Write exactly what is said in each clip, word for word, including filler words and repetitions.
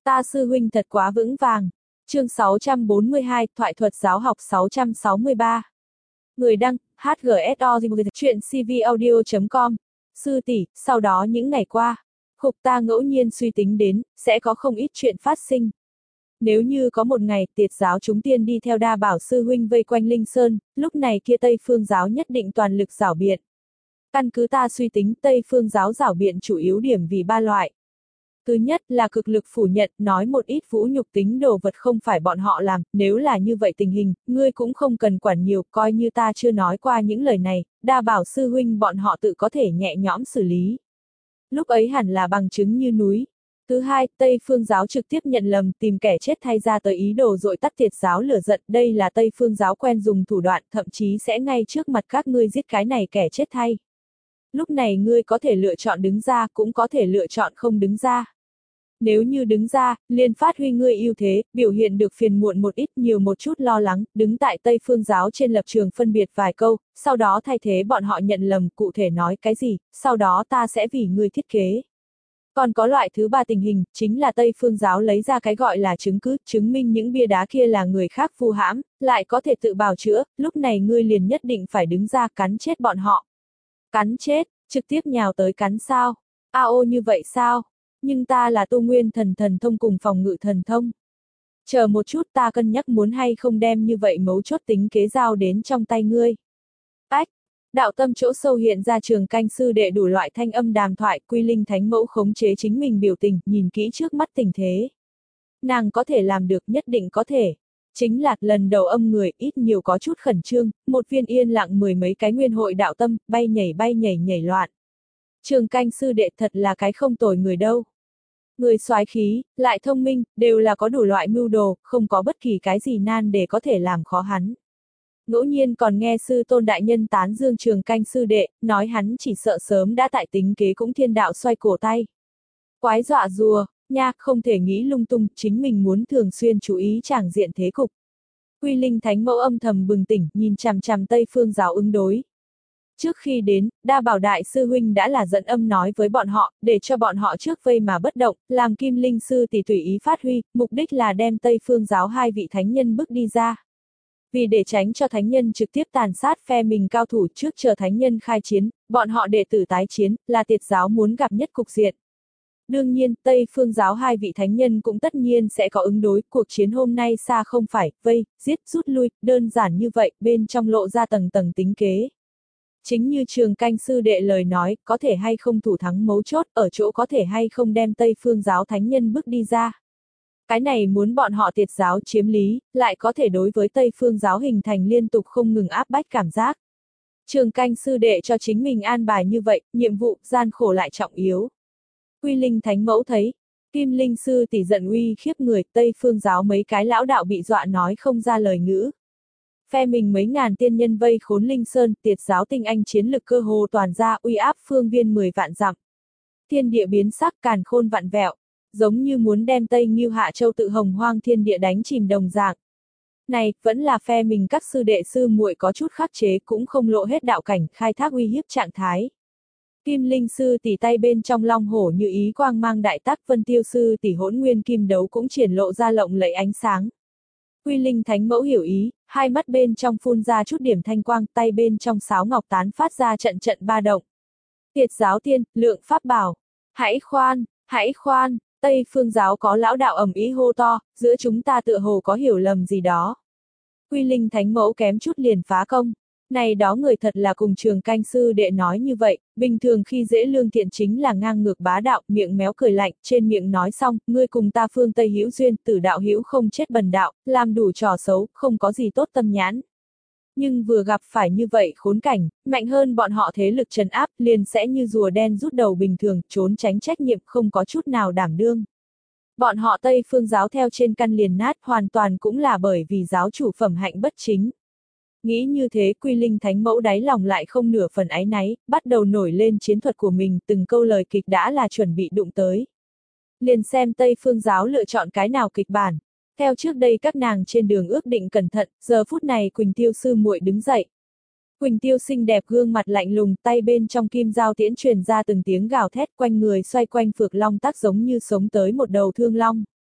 Ta sư huynh thật quá vững vàng. Chương sáu trăm bốn mươi hai, Thoại thuật giáo học sáu trăm sáu mươi ba. Người đăng, hát giê ét o, chuyện c v audio chấm com. Sư tỷ, sau đó những ngày qua, Khục ta ngẫu nhiên suy tính đến, sẽ có không ít chuyện phát sinh. Nếu như có một ngày, Tiệt giáo chúng tiên đi theo Đa Bảo sư huynh vây quanh Linh Sơn, lúc này kia Tây Phương giáo nhất định toàn lực giảo biện. Căn cứ ta suy tính, Tây Phương giáo giảo biện chủ yếu điểm vì ba loại. Thứ nhất là cực lực phủ nhận, nói một ít vũ nhục tính đồ vật không phải bọn họ làm, nếu là như vậy tình hình, ngươi cũng không cần quản nhiều, coi như ta chưa nói qua những lời này, Đa Bảo sư huynh bọn họ tự có thể nhẹ nhõm xử lý. Lúc ấy hẳn là bằng chứng như núi. Thứ hai, Tây Phương giáo trực tiếp nhận lầm, tìm kẻ chết thay ra tới ý đồ dội tắt Tiệt giáo lửa giận, đây là Tây Phương giáo quen dùng thủ đoạn, thậm chí sẽ ngay trước mặt các ngươi giết cái này kẻ chết thay. Lúc này ngươi có thể lựa chọn đứng ra, cũng có thể lựa chọn không đứng ra. Nếu như đứng ra, liền phát huy ngươi ưu thế, biểu hiện được phiền muộn một ít, nhiều một chút lo lắng, đứng tại Tây Phương giáo trên lập trường phân biệt vài câu, sau đó thay thế bọn họ nhận lầm, cụ thể nói cái gì, sau đó ta sẽ vì ngươi thiết kế. Còn có loại thứ ba tình hình, chính là Tây Phương giáo lấy ra cái gọi là chứng cứ, chứng minh những bia đá kia là người khác vu hãm, lại có thể tự bào chữa, lúc này ngươi liền nhất định phải đứng ra cắn chết bọn họ. Cắn chết, trực tiếp nhào tới cắn sao? A ô như vậy sao? Nhưng ta là tu nguyên thần thần thông cùng phòng ngự thần thông. Chờ một chút, ta cân nhắc muốn hay không đem như vậy mấu chốt tính kế giao đến trong tay ngươi. Ách! Đạo tâm chỗ sâu hiện ra Trường Canh sư đệ đủ loại thanh âm đàm thoại, Quy Linh thánh mẫu khống chế chính mình biểu tình, nhìn kỹ trước mắt tình thế. Nàng có thể làm được, nhất định có thể. Chính là, lần đầu âm người, ít nhiều có chút khẩn trương, một viên yên lặng mười mấy cái nguyên hội đạo tâm, bay nhảy bay nhảy nhảy loạn. Trường Canh sư đệ thật là cái không tồi người đâu. Người soái khí, lại thông minh, đều là có đủ loại mưu đồ, không có bất kỳ cái gì nan để có thể làm khó hắn. Ngẫu nhiên còn nghe sư tôn đại nhân tán dương Trường Canh sư đệ, nói hắn chỉ sợ sớm đã tại tính kế cũng thiên đạo xoay cổ tay. Quái dọa rùa, nha, không thể nghĩ lung tung, chính mình muốn thường xuyên chú ý tràng diện thế cục. Quy Linh thánh mẫu âm thầm bừng tỉnh, nhìn chằm chằm Tây Phương giáo ứng đối. Trước khi đến, Đa Bảo đại sư huynh đã là dẫn âm nói với bọn họ, để cho bọn họ trước vây mà bất động, làm Kim Linh sư tỷ tùy ý phát huy, mục đích là đem Tây Phương giáo hai vị thánh nhân bước đi ra. Vì để tránh cho thánh nhân trực tiếp tàn sát phe mình cao thủ trước chờ thánh nhân khai chiến, bọn họ đệ tử tái chiến, là Tiệt giáo muốn gặp nhất cục diện. Đương nhiên, Tây Phương giáo hai vị thánh nhân cũng tất nhiên sẽ có ứng đối, cuộc chiến hôm nay xa không phải, vây, giết, rút lui, đơn giản như vậy, bên trong lộ ra tầng tầng tính kế. Chính như Trường Canh sư đệ lời nói, có thể hay không thủ thắng mấu chốt, ở chỗ có thể hay không đem Tây Phương giáo thánh nhân bước đi ra. Cái này muốn bọn họ Tiệt giáo chiếm lý, lại có thể đối với Tây Phương giáo hình thành liên tục không ngừng áp bách cảm giác. Trường Canh sư đệ cho chính mình an bài như vậy, nhiệm vụ gian khổ lại trọng yếu. Quy Linh thánh mẫu thấy, Kim Linh sư tỷ giận uy khiếp người, Tây Phương giáo mấy cái lão đạo bị dọa nói không ra lời ngữ. Phe mình mấy ngàn tiên nhân vây khốn Linh Sơn, Tiệt giáo tinh anh chiến lực cơ hồ toàn ra, uy áp phương viên mười vạn dặm. Thiên địa biến sắc, càn khôn vạn vẹo, giống như muốn đem Tây Ngưu Hạ Châu tự hồng hoang thiên địa đánh chìm đồng dạng. Này, vẫn là phe mình các sư đệ sư muội có chút khắc chế, cũng không lộ hết đạo cảnh, khai thác uy hiếp trạng thái. Kim Linh sư tỷ tay bên trong long hổ như ý quang mang đại tác, Vân Tiêu sư tỷ hỗn nguyên kim đấu cũng triển lộ ra lộng lẫy ánh sáng. Quy Linh thánh mẫu hiểu ý, hai mắt bên trong phun ra chút điểm thanh quang, tay bên trong sáo ngọc tán phát ra trận trận ba động. Tiệt giáo tiên, lượng pháp bảo. Hãy khoan, hãy khoan, Tây Phương giáo có lão đạo ầm ĩ hô to, giữa chúng ta tựa hồ có hiểu lầm gì đó. Quy Linh thánh mẫu kém chút liền phá công. Này đó người thật là cùng Trường Canh sư đệ nói như vậy, bình thường khi dễ lương thiện chính là ngang ngược bá đạo, miệng méo cười lạnh, trên miệng nói xong, ngươi cùng ta phương Tây hữu duyên, tử đạo hữu không chết bần đạo, làm đủ trò xấu, không có gì tốt tâm nhãn. Nhưng vừa gặp phải như vậy khốn cảnh, mạnh hơn bọn họ thế lực trấn áp, liền sẽ như rùa đen rút đầu bình thường, trốn tránh trách nhiệm, không có chút nào đảm đương. Bọn họ Tây Phương giáo theo trên căn liền nát, hoàn toàn cũng là bởi vì giáo chủ phẩm hạnh bất chính. Nghĩ như thế, Quy Linh thánh mẫu đáy lòng lại không nửa phần áy náy, bắt đầu nổi lên chiến thuật của mình, từng câu lời kịch đã là chuẩn bị đụng tới. Liền xem Tây Phương giáo lựa chọn cái nào kịch bản. Theo trước đây các nàng trên đường ước định cẩn thận, giờ phút này Quỳnh Tiêu sư muội đứng dậy. Quỳnh Tiêu xinh đẹp gương mặt lạnh lùng, tay bên trong kim dao tiễn truyền ra từng tiếng gào thét, quanh người xoay quanh phược long tác giống như sống tới một đầu thương long.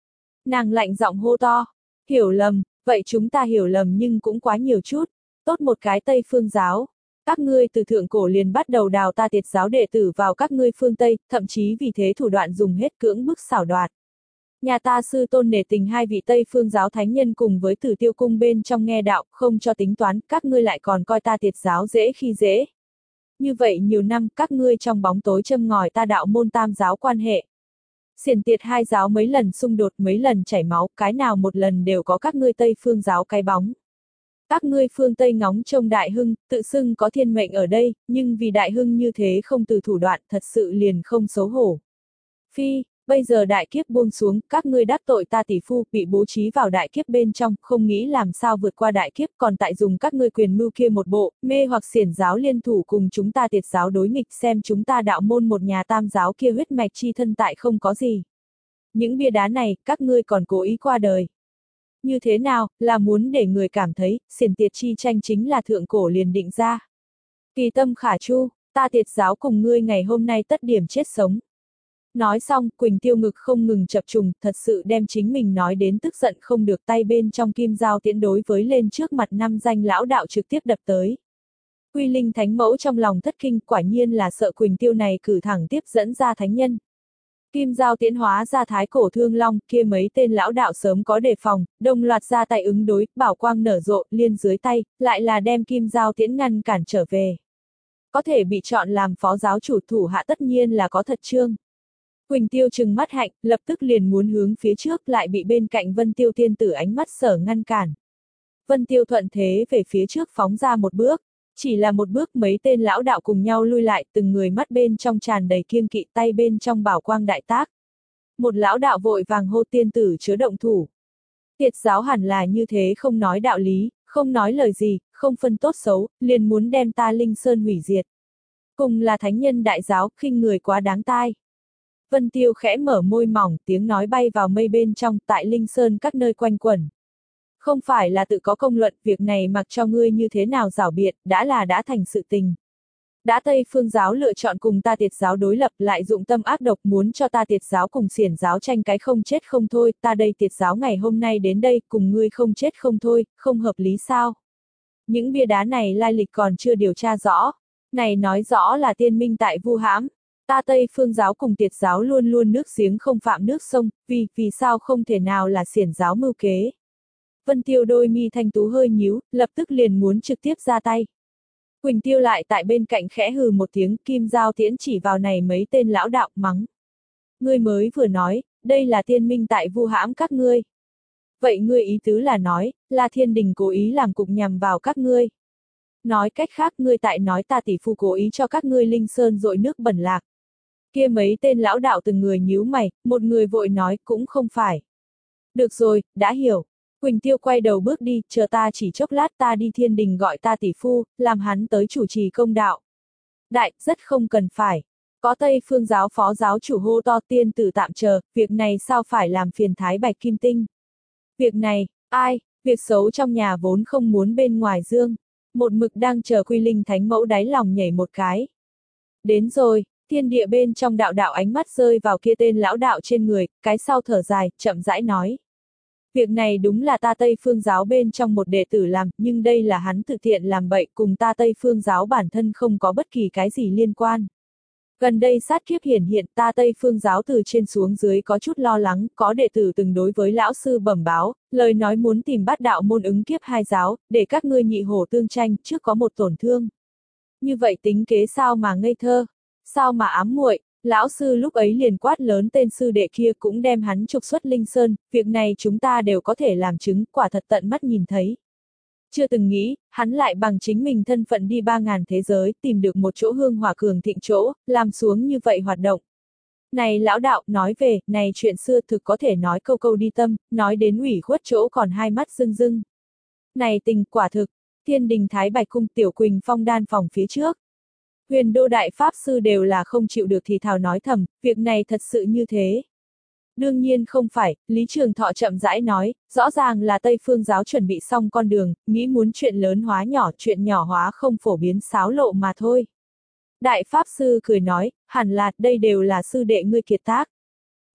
Nàng lạnh giọng hô to. Hiểu lầm, vậy chúng ta hiểu lầm nhưng cũng quá nhiều chút. Tốt một cái Tây Phương giáo. Các ngươi từ thượng cổ liền bắt đầu đào ta Tiệt giáo đệ tử vào các ngươi phương Tây, thậm chí vì thế thủ đoạn dùng hết cưỡng bức xảo đoạt. Nhà ta sư tôn nể tình hai vị Tây Phương giáo thánh nhân cùng với Tử Tiêu cung bên trong nghe đạo, không cho tính toán, các ngươi lại còn coi ta Tiệt giáo dễ khi dễ. Như vậy nhiều năm, các ngươi trong bóng tối châm ngòi ta đạo môn tam giáo quan hệ. Xiển Tiệt hai giáo mấy lần xung đột, mấy lần chảy máu, cái nào một lần đều có các ngươi Tây Phương giáo cái bóng. Các ngươi phương Tây ngóng trông Đại Hưng, tự xưng có thiên mệnh ở đây, nhưng vì Đại Hưng như thế không từ thủ đoạn, thật sự liền không xấu hổ. Phi, bây giờ đại kiếp buông xuống, các ngươi đắc tội ta tỷ phu, bị bố trí vào đại kiếp bên trong, không nghĩ làm sao vượt qua đại kiếp, còn tại dùng các ngươi quyền mưu kia một bộ, mê hoặc xiển giáo liên thủ cùng chúng ta Tiệt giáo đối nghịch, xem chúng ta đạo môn một nhà tam giáo kia huyết mạch chi thân tại không có gì. Những bia đá này, các ngươi còn cố ý qua đời. Như thế nào, là muốn để người cảm thấy, xiển Tiệt chi tranh chính là thượng cổ liền định ra. Kỳ tâm khả chu, ta Tiệt giáo cùng ngươi ngày hôm nay tất điểm chết sống. Nói xong, Quỳnh Tiêu ngực không ngừng chập trùng, thật sự đem chính mình nói đến tức giận không được, tay bên trong kim dao tiễn đối với lên trước mặt năm danh lão đạo trực tiếp đập tới. Quy Linh Thánh Mẫu trong lòng thất kinh, quả nhiên là sợ Quỳnh Tiêu này cử thẳng tiếp dẫn ra thánh nhân. Kim dao tiễn hóa ra thái cổ thương long, kia mấy tên lão đạo sớm có đề phòng, đồng loạt ra tay ứng đối, bảo quang nở rộ, liên dưới tay, lại là đem kim dao tiễn ngăn cản trở về. Có thể bị chọn làm phó giáo chủ thủ hạ tất nhiên là có thật trương. Quỳnh Tiêu trừng mắt hạnh, lập tức liền muốn hướng phía trước, lại bị bên cạnh Vân Tiêu tiên tử ánh mắt sở ngăn cản. Vân Tiêu thuận thế về phía trước phóng ra một bước, chỉ là một bước mấy tên lão đạo cùng nhau lui lại, từng người mắt bên trong tràn đầy kiêng kỵ, tay bên trong bảo quang đại tác. Một lão đạo vội vàng hô tiên tử chớ động thủ. Tiệt giáo hẳn là như thế, không nói đạo lý, không nói lời gì, không phân tốt xấu, liền muốn đem ta Linh Sơn hủy diệt. Cùng là thánh nhân đại giáo, khinh người quá đáng tai. Vân Tiêu khẽ mở môi mỏng, tiếng nói bay vào mây bên trong, tại Linh Sơn các nơi quanh quẩn. Không phải là tự có công luận, việc này mặc cho ngươi như thế nào giảo biện, đã là đã thành sự tình. Đã Tây Phương giáo lựa chọn cùng ta Tiệt giáo đối lập, lại dụng tâm ác độc muốn cho ta Tiệt giáo cùng xiển giáo tranh cái không chết không thôi, ta đây Tiệt giáo ngày hôm nay đến đây, cùng ngươi không chết không thôi, không hợp lý sao? Những bia đá này lai lịch còn chưa điều tra rõ. Này nói rõ là tiên minh tại vu hãm. Ta Tây Phương giáo cùng Tiệt giáo luôn luôn nước giếng không phạm nước sông, vì, vì sao không thể nào là xiển giáo mưu kế. Vân Tiêu đôi mi thanh tú hơi nhíu, lập tức liền muốn trực tiếp ra tay. Quỳnh Tiêu lại tại bên cạnh khẽ hừ một tiếng, kim dao tiễn chỉ vào này mấy tên lão đạo, mắng. Ngươi mới vừa nói, đây là tiên minh tại vu hãm các ngươi. Vậy ngươi ý tứ là nói, là thiên đình cố ý làm cục nhằm vào các ngươi. Nói cách khác, ngươi tại nói ta tỷ phu cố ý cho các ngươi Linh Sơn dội nước bẩn lạc. Kia mấy tên lão đạo từng người nhíu mày, một người vội nói cũng không phải. Được rồi, đã hiểu. Quỳnh Tiêu quay đầu bước đi, chờ ta chỉ chốc lát, ta đi thiên đình gọi ta tỷ phu, làm hắn tới chủ trì công đạo. Đại, rất không cần phải. Có Tây Phương giáo phó giáo chủ hô to, tiên tử tạm chờ, việc này sao phải làm phiền Thái Bạch Kim Tinh. Việc này, ai, việc xấu trong nhà vốn không muốn bên ngoài dương. Một mực đang chờ Quy Linh Thánh Mẫu đáy lòng nhảy một cái. Đến rồi, thiên địa bên trong đạo đạo ánh mắt rơi vào kia tên lão đạo trên người, cái sau thở dài, chậm rãi nói. Việc này đúng là ta Tây Phương giáo bên trong một đệ tử làm, nhưng đây là hắn thực thiện làm bậy, cùng ta Tây Phương giáo bản thân không có bất kỳ cái gì liên quan. Gần đây sát kiếp hiển hiện, ta Tây Phương giáo từ trên xuống dưới có chút lo lắng, có đệ tử từng đối với lão sư bẩm báo, lời nói muốn tìm bắt đạo môn ứng kiếp hai giáo, để các ngươi nhị hổ tương tranh, trước có một tổn thương. Như vậy tính kế sao mà ngây thơ, sao mà ám muội. Lão sư lúc ấy liền quát lớn tên sư đệ kia, cũng đem hắn trục xuất Linh Sơn, việc này chúng ta đều có thể làm chứng, quả thật tận mắt nhìn thấy. Chưa từng nghĩ, hắn lại bằng chính mình thân phận đi ba ngàn thế giới, tìm được một chỗ hương hỏa cường thịnh chỗ, làm xuống như vậy hoạt động. Này lão đạo, nói về, này chuyện xưa thực có thể nói câu câu đi tâm, nói đến ủy khuất chỗ còn hai mắt rưng rưng. Này tình, quả thực, thiên đình Thái Bạch cung Tiểu Quỳnh Phong đan phòng phía trước. Huyền đô đại pháp sư đều là không chịu được thì thào nói thầm, việc này thật sự như thế. Đương nhiên không phải, Lý Trường Thọ chậm rãi nói, rõ ràng là Tây Phương giáo chuẩn bị xong con đường, nghĩ muốn chuyện lớn hóa nhỏ, chuyện nhỏ hóa không phổ biến xáo lộ mà thôi. Đại pháp sư cười nói, hẳn là, đây đều là sư đệ ngươi kiệt tác.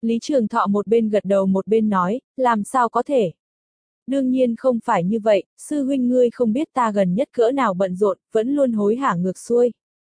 Lý Trường Thọ một bên gật đầu một bên nói, làm sao có thể. Đương nhiên không phải như vậy, sư huynh ngươi không biết ta gần nhất cỡ nào bận rộn, vẫn luôn hối hả ngược xuôi.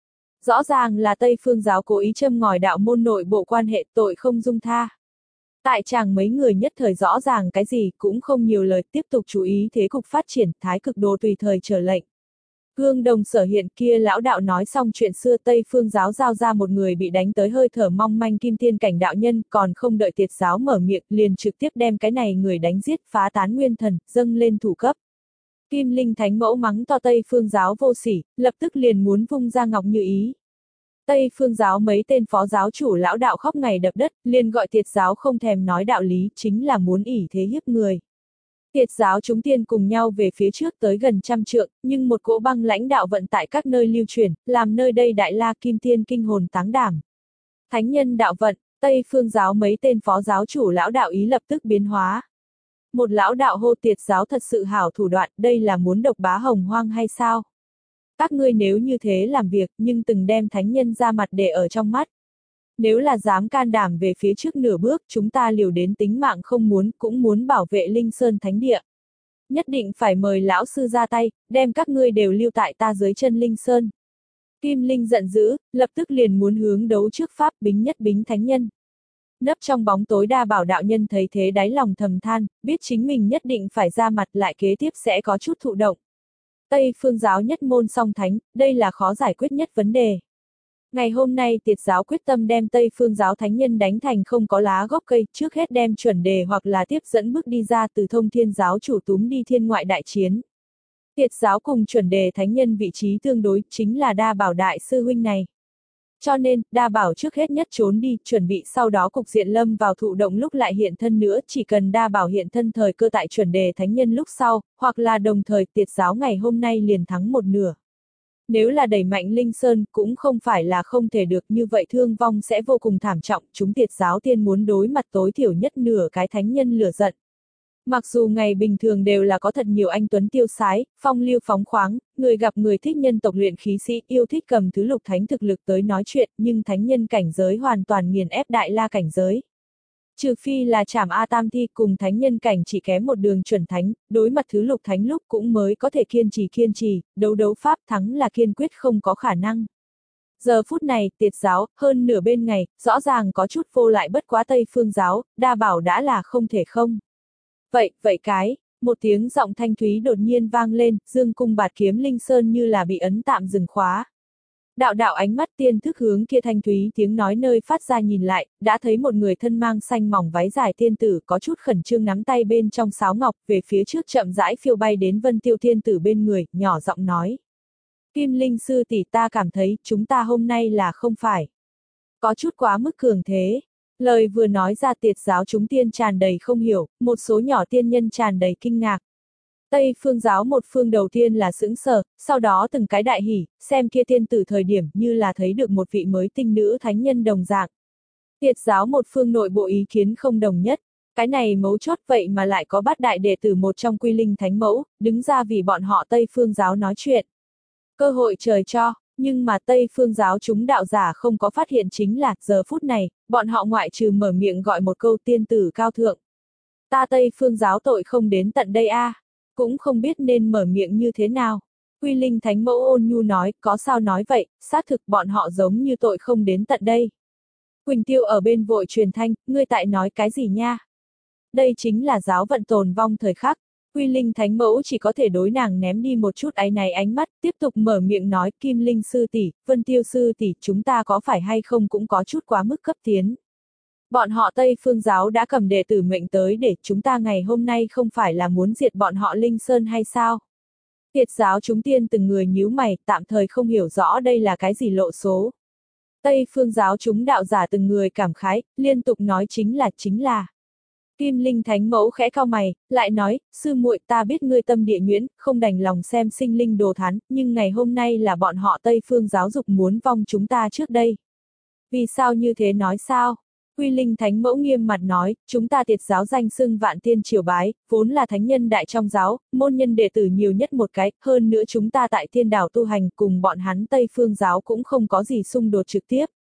Rõ ràng là Tây Phương giáo cố ý châm ngòi đạo môn nội bộ quan hệ, tội không dung tha. Tại chàng mấy người nhất thời rõ ràng cái gì cũng không nhiều lời, tiếp tục chú ý thế cục phát triển, thái cực đồ tùy thời trở lệnh. Gương Đồng Sở Hiện kia lão đạo nói xong chuyện xưa, Tây Phương giáo giao ra một người bị đánh tới hơi thở mong manh kim tiên cảnh đạo nhân, còn không đợi Tiệt giáo mở miệng, liền trực tiếp đem cái này người đánh giết, phá tán nguyên thần, dâng lên thủ cấp. Kim Linh Thánh Mẫu mắng to Tây Phương giáo vô sỉ, lập tức liền muốn vung ra ngọc như ý. Tây Phương giáo mấy tên phó giáo chủ lão đạo khóc ngày đập đất, liền gọi Tiệt giáo không thèm nói đạo lý, chính là muốn ỷ thế hiếp người. Tiệt giáo chúng tiên cùng nhau về phía trước tới gần trăm trượng, nhưng một cỗ băng lãnh đạo vận tại các nơi lưu truyền, làm nơi đây đại la kim tiên kinh hồn táng đảm. Thánh nhân đạo vận, Tây Phương giáo mấy tên phó giáo chủ lão đạo ý lập tức biến hóa. Một lão đạo hô Tiệt giáo thật sự hảo thủ đoạn, đây là muốn độc bá hồng hoang hay sao? Các ngươi nếu như thế làm việc, nhưng từng đem thánh nhân ra mặt để ở trong mắt. Nếu là dám can đảm về phía trước nửa bước, chúng ta liều đến tính mạng không muốn, cũng muốn bảo vệ Linh Sơn Thánh Địa. Nhất định phải mời lão sư ra tay, đem các ngươi đều lưu tại ta dưới chân Linh Sơn. Kim Linh giận dữ, lập tức liền muốn hướng đấu trước pháp bính nhất bính thánh nhân. Nấp trong bóng tối Đa Bảo đạo nhân thấy thế đáy lòng thầm than, biết chính mình nhất định phải ra mặt, lại kế tiếp sẽ có chút thụ động. Tây Phương giáo nhất môn song thánh, đây là khó giải quyết nhất vấn đề. Ngày hôm nay Tiệt giáo quyết tâm đem Tây Phương giáo thánh nhân đánh thành không có lá gốc cây, trước hết đem chuẩn đề hoặc là tiếp dẫn bước đi ra từ Thông Thiên giáo chủ túm đi thiên ngoại đại chiến. Tiệt giáo cùng chuẩn đề thánh nhân vị trí tương đối, chính là Đa Bảo đại sư huynh này. Cho nên, Đa Bảo trước hết nhất trốn đi, chuẩn bị sau đó cục diện lâm vào thụ động lúc lại hiện thân nữa, chỉ cần Đa Bảo hiện thân thời cơ tại chuẩn đề thánh nhân lúc sau, hoặc là đồng thời Tiệt giáo ngày hôm nay liền thắng một nửa. Nếu là đẩy mạnh Linh Sơn, cũng không phải là không thể được, như vậy thương vong sẽ vô cùng thảm trọng, chúng Tiệt giáo tiên muốn đối mặt tối thiểu nhất nửa cái thánh nhân lửa giận. Mặc dù ngày bình thường đều là có thật nhiều anh tuấn tiêu sái, phong lưu phóng khoáng, người gặp người thích nhân tộc luyện khí sĩ, yêu thích cầm thứ lục thánh thực lực tới nói chuyện, nhưng thánh nhân cảnh giới hoàn toàn nghiền ép đại la cảnh giới. Trừ phi là Trảm A Tam Thi cùng thánh nhân cảnh chỉ kém một đường chuẩn thánh, đối mặt thứ lục thánh lúc cũng mới có thể kiên trì kiên trì, đấu đấu pháp thắng là kiên quyết không có khả năng. Giờ phút này, Tiệt giáo, hơn nửa bên ngày, rõ ràng có chút vô lại bất quá Tây Phương giáo, Đa Bảo đã là không thể không. Vậy, vậy cái, một tiếng giọng thanh thúy đột nhiên vang lên, dương cung bạt kiếm Linh Sơn như là bị ấn tạm dừng khóa. Đạo đạo ánh mắt tiên thức hướng kia thanh thúy tiếng nói nơi phát ra nhìn lại, đã thấy một người thân mang xanh mỏng váy dài tiên tử có chút khẩn trương nắm tay bên trong sáo ngọc, về phía trước chậm rãi phiêu bay đến Vân Tiêu tiên tử bên người, nhỏ giọng nói. Kim Linh sư tỷ, ta cảm thấy, chúng ta hôm nay là không phải. Có chút quá mức cường thế. Lời vừa nói ra Tiệt giáo chúng tiên tràn đầy không hiểu, một số nhỏ tiên nhân tràn đầy kinh ngạc. Tây Phương giáo một phương đầu tiên là sững sờ, sau đó từng cái đại hỉ, xem kia tiên tử thời điểm như là thấy được một vị mới tinh nữ thánh nhân đồng dạng. Tiệt giáo một phương nội bộ ý kiến không đồng nhất, cái này mấu chốt vậy mà lại có bát đại đệ tử một trong Quy Linh Thánh Mẫu, đứng ra vì bọn họ Tây Phương giáo nói chuyện. Cơ hội trời cho, nhưng mà Tây Phương giáo chúng đạo giả không có phát hiện chính là, giờ phút này, bọn họ ngoại trừ mở miệng gọi một câu tiên tử cao thượng. Ta Tây Phương giáo tội không đến tận đây a, à, cũng không biết nên mở miệng như thế nào. Quy Linh Thánh Mẫu ôn nhu nói, có sao nói vậy, xác thực bọn họ giống như tội không đến tận đây. Quỳnh Tiêu ở bên vội truyền thanh, ngươi tại nói cái gì nha? Đây chính là giáo vận tồn vong thời khắc. Quy Linh Thánh Mẫu chỉ có thể đối nàng ném đi một chút áy náy ánh mắt, tiếp tục mở miệng nói, Kim Linh sư tỷ, Vân Tiêu sư tỷ, chúng ta có phải hay không cũng có chút quá mức cấp tiến. Bọn họ Tây Phương giáo đã cầm đệ tử mệnh tới để chúng ta ngày hôm nay không phải là muốn diệt bọn họ Linh Sơn hay sao? Tiệt giáo chúng tiên từng người nhíu mày, tạm thời không hiểu rõ đây là cái gì lộ số. Tây Phương giáo chúng đạo giả từng người cảm khái, liên tục nói chính là chính là. Kim Linh Thánh Mẫu khẽ cau mày, lại nói, sư muội, ta biết ngươi tâm địa nhuyễn, không đành lòng xem sinh linh đồ thán, nhưng ngày hôm nay là bọn họ Tây Phương giáo dục muốn vong chúng ta trước đây. Vì sao như thế nói sao? Quy Linh Thánh Mẫu nghiêm mặt nói, chúng ta Tiệt giáo danh xưng vạn tiên triều bái, vốn là thánh nhân đại trong giáo, môn nhân đệ tử nhiều nhất một cái, hơn nữa chúng ta tại thiên đảo tu hành cùng bọn hắn Tây Phương giáo cũng không có gì xung đột trực tiếp.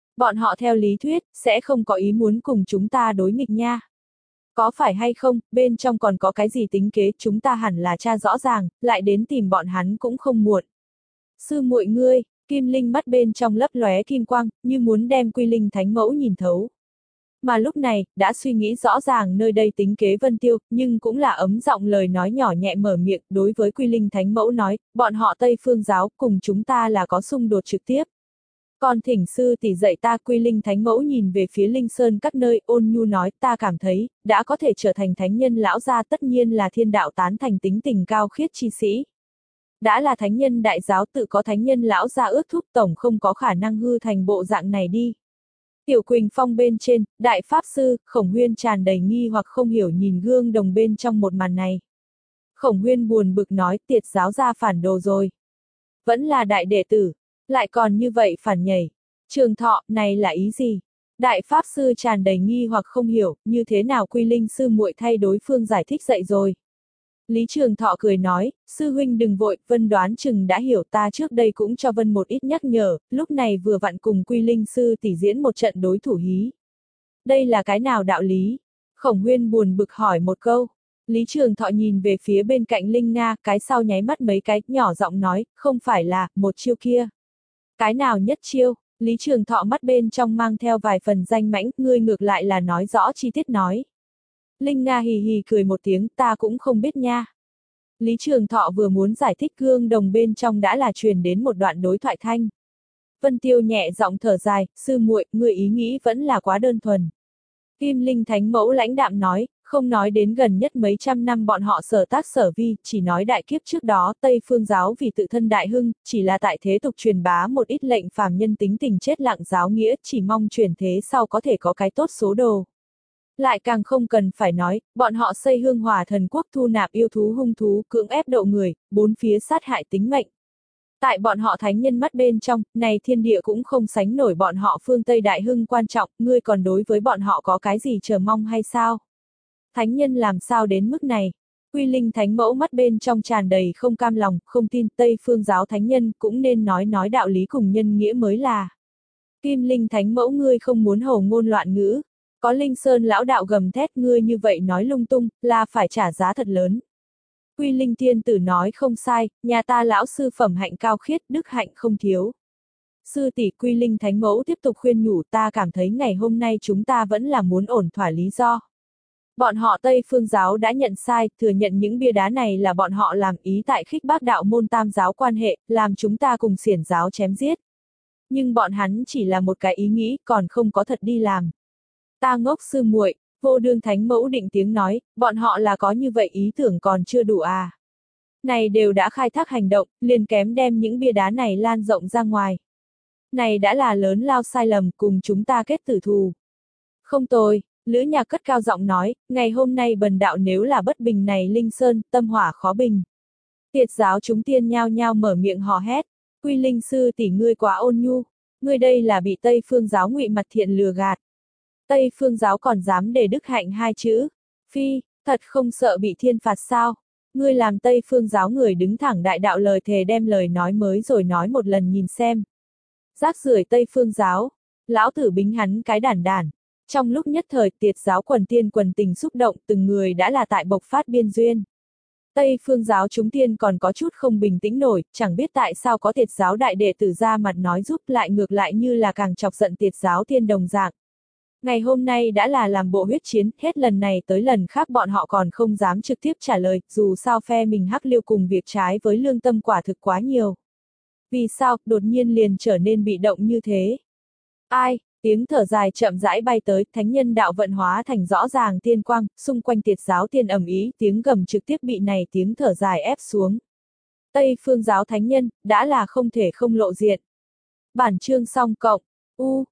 Bọn họ theo lý thuyết, sẽ không có ý muốn cùng chúng ta đối nghịch nha. Có phải hay không, bên trong còn có cái gì tính kế, chúng ta hẳn là tra rõ ràng, lại đến tìm bọn hắn cũng không muộn. Sư muội ngươi, Kim Linh mắt bên trong lấp lóe kim quang, như muốn đem Quy Linh Thánh Mẫu nhìn thấu. Mà lúc này, đã suy nghĩ rõ ràng nơi đây tính kế Vân Tiêu, nhưng cũng là ấm giọng lời nói nhỏ nhẹ mở miệng, đối với Quy Linh Thánh Mẫu nói, bọn họ Tây Phương giáo cùng chúng ta là có xung đột trực tiếp. Còn thỉnh sư tỷ dạy ta. Quy Linh Thánh Mẫu nhìn về phía Linh Sơn các nơi, ôn nhu nói, ta cảm thấy, đã có thể trở thành thánh nhân lão gia tất nhiên là thiên đạo tán thành tính tình cao khiết chi sĩ. Đã là thánh nhân đại giáo tự có thánh nhân lão gia ước thúc, tổng không có khả năng hư thành bộ dạng này đi. Tiểu Quỳnh Phong bên trên, đại pháp sư, Khổng Huyên tràn đầy nghi hoặc không hiểu nhìn gương đồng bên trong một màn này. Khổng Huyên buồn bực nói, tiệt giáo gia phản đồ rồi. Vẫn là đại đệ tử, lại còn như vậy phản nhảy. Trường Thọ, này là ý gì? Đại pháp sư tràn đầy nghi hoặc không hiểu, như thế nào Quy Linh sư muội thay đối phương giải thích dậy rồi. Lý Trường Thọ cười nói, sư huynh đừng vội, Vân đoán chừng đã hiểu, ta trước đây cũng cho Vân một ít nhắc nhở, lúc này vừa vặn cùng Quy Linh sư tỷ diễn một trận đối thủ hí. Đây là cái nào đạo lý? Khổng Huyên buồn bực hỏi một câu. Lý Trường Thọ nhìn về phía bên cạnh Linh Nga, cái sau nháy mắt mấy cái, nhỏ giọng nói, không phải là, một chiêu kia. Cái nào nhất chiêu? Lý Trường Thọ mắt bên trong mang theo vài phần danh mãnh, ngươi ngược lại là nói rõ chi tiết nói. Linh Nga hì hì cười một tiếng, ta cũng không biết nha. Lý Trường Thọ vừa muốn giải thích, gương đồng bên trong đã là truyền đến một đoạn đối thoại thanh. Vân Tiêu nhẹ giọng thở dài, sư muội, ngươi ý nghĩ vẫn là quá đơn thuần. Kim Linh Thánh Mẫu lãnh đạm nói, không nói đến gần nhất mấy trăm năm bọn họ sở tác sở vi, chỉ nói đại kiếp trước đó Tây Phương giáo vì tự thân đại hưng, chỉ là tại thế tục truyền bá một ít lệnh phàm nhân tính tình chết lặng giáo nghĩa, chỉ mong truyền thế sau có thể có cái tốt số đồ. Lại càng không cần phải nói, bọn họ xây hương hòa thần quốc thu nạp yêu thú hung thú, cưỡng ép độ người, bốn phía sát hại tính mệnh. Tại bọn họ thánh nhân mắt bên trong, này thiên địa cũng không sánh nổi bọn họ phương Tây đại hưng quan trọng, ngươi còn đối với bọn họ có cái gì chờ mong hay sao? Thánh nhân làm sao đến mức này? Quy Linh Thánh Mẫu mắt bên trong tràn đầy không cam lòng, không tin Tây Phương giáo thánh nhân cũng nên nói nói đạo lý cùng nhân nghĩa mới là. Kim Linh Thánh Mẫu ngươi không muốn hầu ngôn loạn ngữ. Có Linh Sơn lão đạo gầm thét, ngươi như vậy nói lung tung, là phải trả giá thật lớn. Quy Linh Thiên Tử nói không sai, nhà ta lão sư phẩm hạnh cao khiết, đức hạnh không thiếu. Sư tỷ. Quy Linh Thánh Mẫu tiếp tục khuyên nhủ, ta cảm thấy ngày hôm nay chúng ta vẫn là muốn ổn thỏa lý do. Bọn họ Tây Phương giáo đã nhận sai, thừa nhận những bia đá này là bọn họ làm ý tại khích bác đạo môn tam giáo quan hệ, làm chúng ta cùng xiển giáo chém giết. Nhưng bọn hắn chỉ là một cái ý nghĩ, còn không có thật đi làm. Ta ngốc sư muội, Vô Đương Thánh Mẫu định tiếng nói, bọn họ là có như vậy ý tưởng còn chưa đủ à. Này đều đã khai thác hành động, liền kém đem những bia đá này lan rộng ra ngoài. Này đã là lớn lao sai lầm, cùng chúng ta kết tử thù. Không tồi, Lữ Nhạc cất cao giọng nói, ngày hôm nay bần đạo nếu là bất bình này Linh Sơn, tâm hỏa khó bình. Tiệt giáo chúng tiên nhao nhao mở miệng hò hét, Quy Linh sư tỷ ngươi quá ôn nhu, ngươi đây là bị Tây Phương giáo ngụy mặt thiện lừa gạt. Tây Phương giáo còn dám để đức hạnh hai chữ, phi, thật không sợ bị thiên phạt sao? Ngươi làm Tây Phương giáo người đứng thẳng đại đạo lời thề đem lời nói mới rồi nói một lần nhìn xem. Rác rưởi Tây Phương giáo, lão tử bính hắn cái đản đản. Trong lúc nhất thời tiệt giáo quần tiên quần tình xúc động, từng người đã là tại bộc phát biên duyên. Tây Phương giáo chúng tiên còn có chút không bình tĩnh nổi, chẳng biết tại sao có tiệt giáo đại đệ tử ra mặt nói giúp, lại ngược lại như là càng chọc giận tiệt giáo tiên đồng dạng. Ngày hôm nay đã là làm bộ huyết chiến, hết lần này tới lần khác bọn họ còn không dám trực tiếp trả lời, dù sao phe mình hắc liêu cùng việc trái với lương tâm quả thực quá nhiều. Vì sao, đột nhiên liền trở nên bị động như thế? Ai? Tiếng thở dài chậm rãi bay tới, thánh nhân đạo vận hóa thành rõ ràng tiên quang, xung quanh tiệt giáo tiên ầm ĩ, tiếng gầm trực tiếp bị này tiếng thở dài ép xuống. Tây Phương giáo thánh nhân, đã là không thể không lộ diện. Bản chương xong cộng, u.